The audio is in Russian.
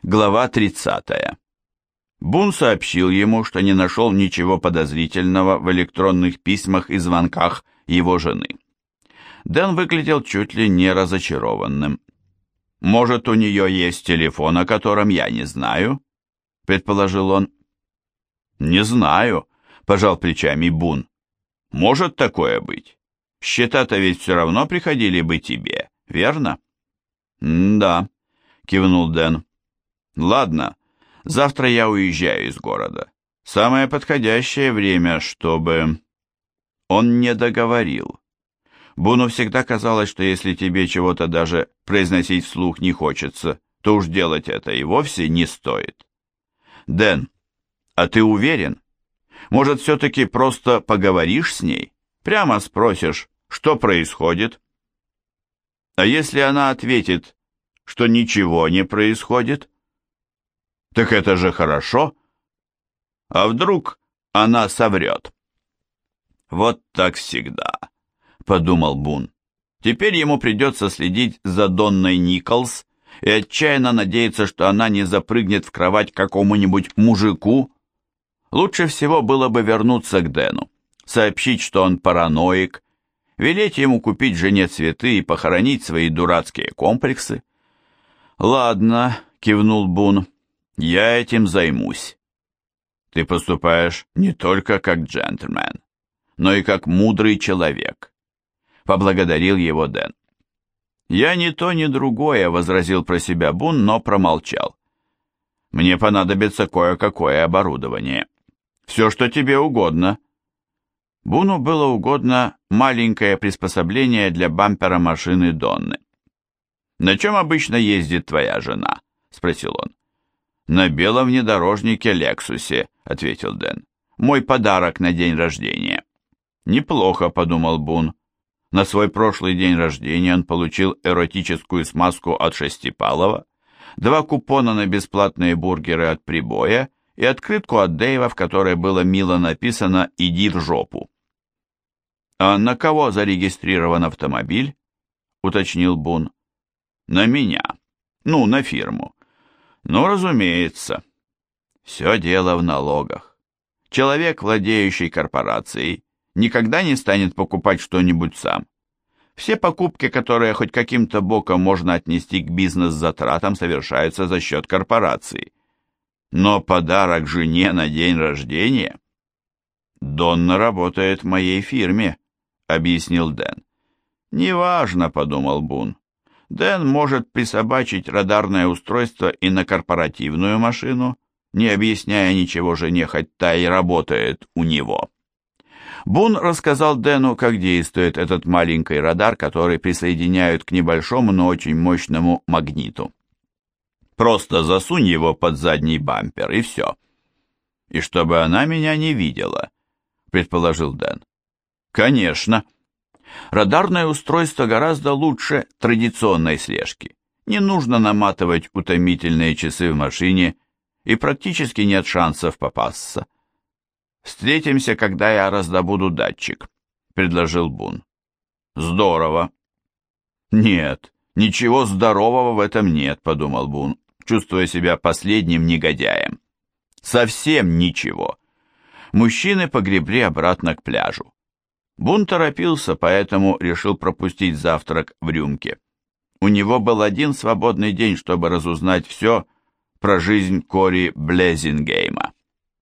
Глава 30. Бун сообщил ему, что не нашел ничего подозрительного в электронных письмах и звонках его жены. Дэн выглядел чуть ли не разочарованным. «Может, у нее есть телефон, о котором я не знаю?» — предположил он. «Не знаю», — пожал плечами Бун. «Может такое быть? Счета-то ведь все равно приходили бы тебе, верно?» «Да», — кивнул Дэн. «Ладно, завтра я уезжаю из города. Самое подходящее время, чтобы...» Он не договорил. Буну всегда казалось, что если тебе чего-то даже произносить вслух не хочется, то уж делать это и вовсе не стоит. «Дэн, а ты уверен? Может, все-таки просто поговоришь с ней? Прямо спросишь, что происходит?» «А если она ответит, что ничего не происходит?» «Так это же хорошо. А вдруг она соврет?» «Вот так всегда», — подумал Бун. «Теперь ему придется следить за Донной Николс и отчаянно надеяться, что она не запрыгнет в кровать к какому-нибудь мужику. Лучше всего было бы вернуться к Дэну, сообщить, что он параноик, велеть ему купить жене цветы и похоронить свои дурацкие комплексы». «Ладно», — кивнул Бун, — «я этим займусь». «Ты поступаешь не только как джентльмен, но и как мудрый человек», — поблагодарил его Дэн. «Я ни то, ни другое», — возразил про себя Бун, но промолчал. «Мне понадобится кое-какое оборудование. Все, что тебе угодно». Буну было угодно маленькое приспособление для бампера машины Донны. «На чем обычно ездит твоя жена?» — спросил он. «На белом внедорожнике Лексусе», — ответил Дэн. «Мой подарок на день рождения». «Неплохо», — подумал Бун. На свой прошлый день рождения он получил эротическую смазку от Шестипалова, 2 купона на бесплатные бургеры от Прибоя и открытку от Дэйва, в которой было мило написано «Иди в жопу». «А на кого зарегистрирован автомобиль?» — уточнил Бун. «На меня. Ну, на фирму». «Ну, разумеется. Все дело в налогах. Человек, владеющий корпорацией, никогда не станет покупать что-нибудь сам. Все покупки, которые хоть каким-то боком можно отнести к бизнес-затратам, совершаются за счет корпорации. Но подарок жене на день рождения...» «Донна работает в моей фирме», — объяснил Дэн. «Неважно», — подумал Бун. «Дэн может присобачить радарное устройство и на корпоративную машину, не объясняя ничего жене, хоть та и работает у него». Бун рассказал Дэну, как действует этот маленький радар, который присоединяют к небольшому, но очень мощному магниту. «Просто засунь его под задний бампер, и все». «И чтобы она меня не видела», — предположил Дэн. «Конечно. Радарное устройство гораздо лучше традиционной слежки. Не нужно наматывать утомительные часы в машине, и практически нет шансов попасться». «Встретимся, когда я раздобуду датчик», — предложил Бун. «Здорово». «Нет, ничего здорового в этом нет», — подумал Бун, чувствуя себя последним негодяем. «Совсем ничего». Мужчины погребли обратно к пляжу. Бун торопился, поэтому решил пропустить завтрак в рюмке. У него был один свободный день, чтобы разузнать все про жизнь Кори Блезингейма.